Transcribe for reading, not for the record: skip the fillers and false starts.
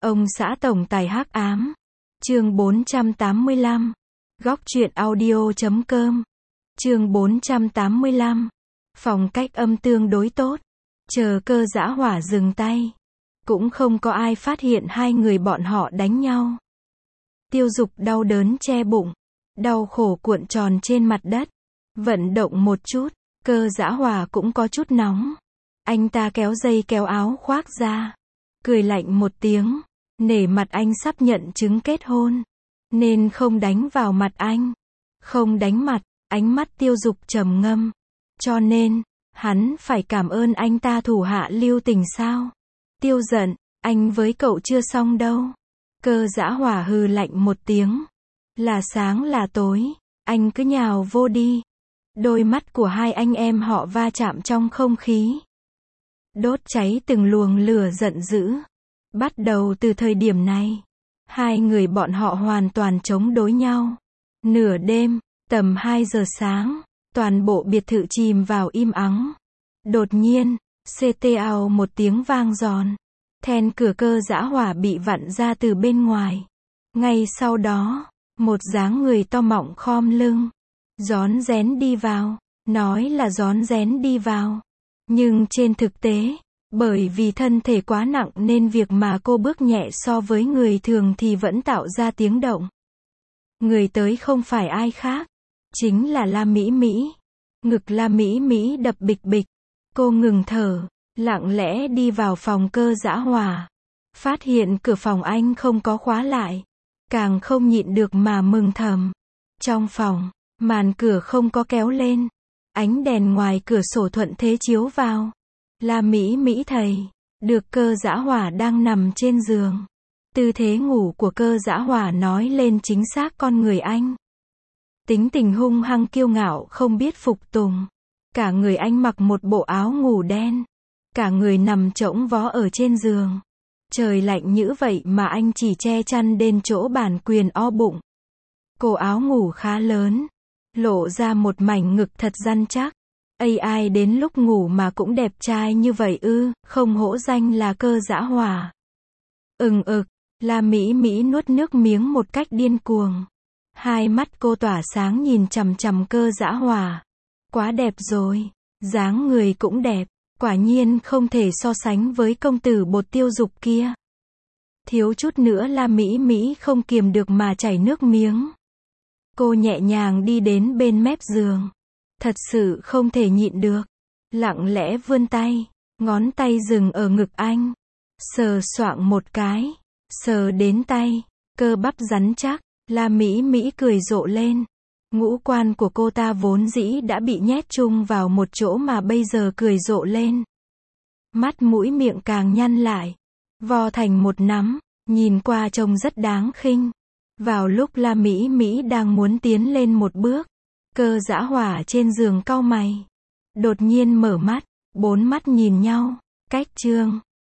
Ông xã tổng tài hắc ám. Chương 485. Góc truyện audio.com. Chương 485. Phòng cách âm tương đối tốt. Chờ Cơ Dã Hỏa dừng tay, cũng không có ai phát hiện hai người bọn họ đánh nhau. Tiêu Dục đau đớn che bụng, đau khổ cuộn tròn trên mặt đất, vận động một chút. Cơ Dã Hỏa cũng có chút nóng. Anh ta kéo dây kéo áo khoác ra, cười lạnh một tiếng, nể mặt anh sắp nhận chứng kết hôn, nên không đánh vào mặt anh. Không đánh mặt, ánh mắt Tiêu Dục trầm ngâm. Cho nên, hắn phải cảm ơn anh ta thủ hạ lưu tình sao? Tiêu giận, anh với cậu chưa xong đâu. Cơ Dã Hỏa hừ lạnh một tiếng. Là sáng là tối, anh cứ nhào vô đi. Đôi mắt của hai anh em họ va chạm trong không khí, đốt cháy từng luồng lửa giận dữ. Bắt đầu từ thời điểm này, hai người bọn họ hoàn toàn chống đối nhau. Nửa đêm, tầm 2 giờ sáng, toàn bộ biệt thự chìm vào im ắng. Đột nhiên, CTO một tiếng vang giòn. Then cửa Cơ Dã Hỏa bị vặn ra từ bên ngoài. Ngay sau đó, một dáng người to mọng khom lưng, rón rén đi vào. Nói là rón rén đi vào, nhưng trên thực tế, bởi vì thân thể quá nặng nên việc mà cô bước nhẹ so với người thường thì vẫn tạo ra tiếng động. Người tới không phải ai khác, chính là La Mỹ Mỹ. Ngực La Mỹ Mỹ đập bịch bịch. Cô ngừng thở, lặng lẽ đi vào phòng Cơ Dã Hỏa. Phát hiện cửa phòng anh không có khóa lại, càng không nhịn được mà mừng thầm. Trong phòng, màn cửa không có kéo lên, ánh đèn ngoài cửa sổ thuận thế chiếu vào. La Mỹ Mỹ thấy được Cơ Dã Hỏa đang nằm trên giường. Tư thế ngủ của Cơ Dã Hỏa nói lên chính xác con người anh. Tính tình hung hăng kiêu ngạo không biết phục tùng. Cả người anh mặc một bộ áo ngủ đen, cả người nằm chõng vó ở trên giường. Trời lạnh như vậy mà anh chỉ che chăn đến chỗ bản quyền o bụng. Cổ áo ngủ khá lớn, lộ ra một mảnh ngực thật rắn chắc. Ai đến lúc ngủ mà cũng đẹp trai như vậy ư? Không hổ danh là Cơ Dã Hỏa. La Mỹ Mỹ nuốt nước miếng một cách điên cuồng. Hai mắt cô tỏa sáng nhìn chằm chằm Cơ Dã Hỏa. Quá đẹp rồi, dáng người cũng đẹp, quả nhiên không thể so sánh với công tử bột Tiêu Dục kia. Thiếu chút nữa La Mỹ Mỹ không kiềm được mà chảy nước miếng. Cô nhẹ nhàng đi đến bên mép giường. Thật sự không thể nhịn được. Lặng lẽ vươn tay, ngón tay dừng ở ngực anh. Sờ soạng một cái, sờ đến tay, cơ bắp rắn chắc. La Mỹ Mỹ cười rộ lên. Ngũ quan của cô ta vốn dĩ đã bị nhét chung vào một chỗ mà bây giờ cười rộ lên. Mắt mũi miệng càng nhăn lại, vo thành một nắm, nhìn qua trông rất đáng khinh. Vào lúc La Mỹ Mỹ đang muốn tiến lên một bước, Cơ Dã Hỏa trên giường cau mày. Đột nhiên mở mắt, bốn mắt nhìn nhau. Cách chương